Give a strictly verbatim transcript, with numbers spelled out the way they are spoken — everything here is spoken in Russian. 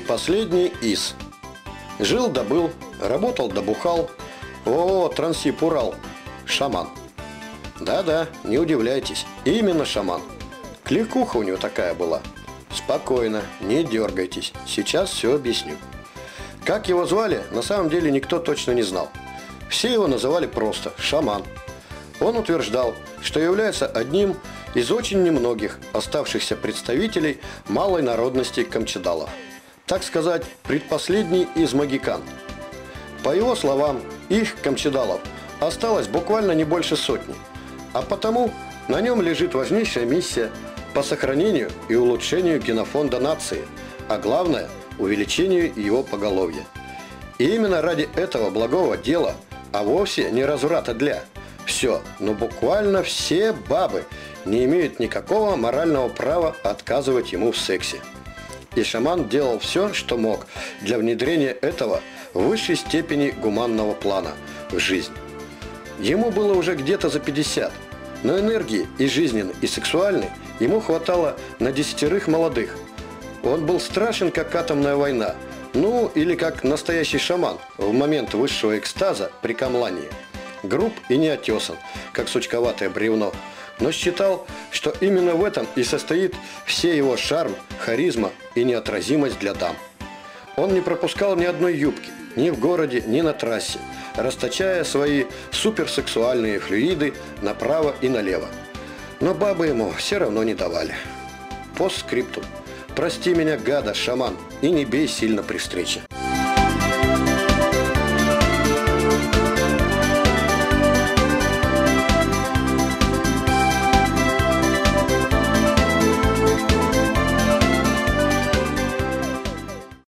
Предпоследний из. Жил да был, работал да бухал. О, Трансип Урал. Шаман. Да-да, не удивляйтесь, именно шаман. Кликуха у него такая была. Спокойно, не дергайтесь, сейчас все объясню. Как его звали, на самом деле никто точно не знал. Все его называли просто шаман. Он утверждал, что является одним из очень немногих оставшихся представителей малой народности камчедалов. Так сказать, предпоследний из магикан. По его словам, их, камчедалов, осталось буквально не больше сотни, а потому на нем лежит важнейшая миссия по сохранению и улучшению генофонда нации, а главное – увеличению его поголовья. И именно ради этого благого дела, а вовсе не разврата для, все, но буквально все бабы не имеют никакого морального права отказывать ему в сексе. И шаман делал все, что мог для внедрения этого в высшей степени гуманного плана в жизнь. Ему было уже где-то за пятьдесят, но энергии и жизненной, и сексуальной ему хватало на десятерых молодых. Он был страшен, как атомная война, ну или как настоящий шаман в момент высшего экстаза при камлании. Груб и неотесан, как сучковатое бревно, но считал, что именно в этом и состоит все его шарм, харизма и неотразимость для дам. Он не пропускал ни одной юбки, ни в городе, ни на трассе, расточая свои суперсексуальные флюиды направо и налево. Но бабы ему все равно не давали. Постскриптум. Прости меня, гада, шаман, и не бей сильно при встрече.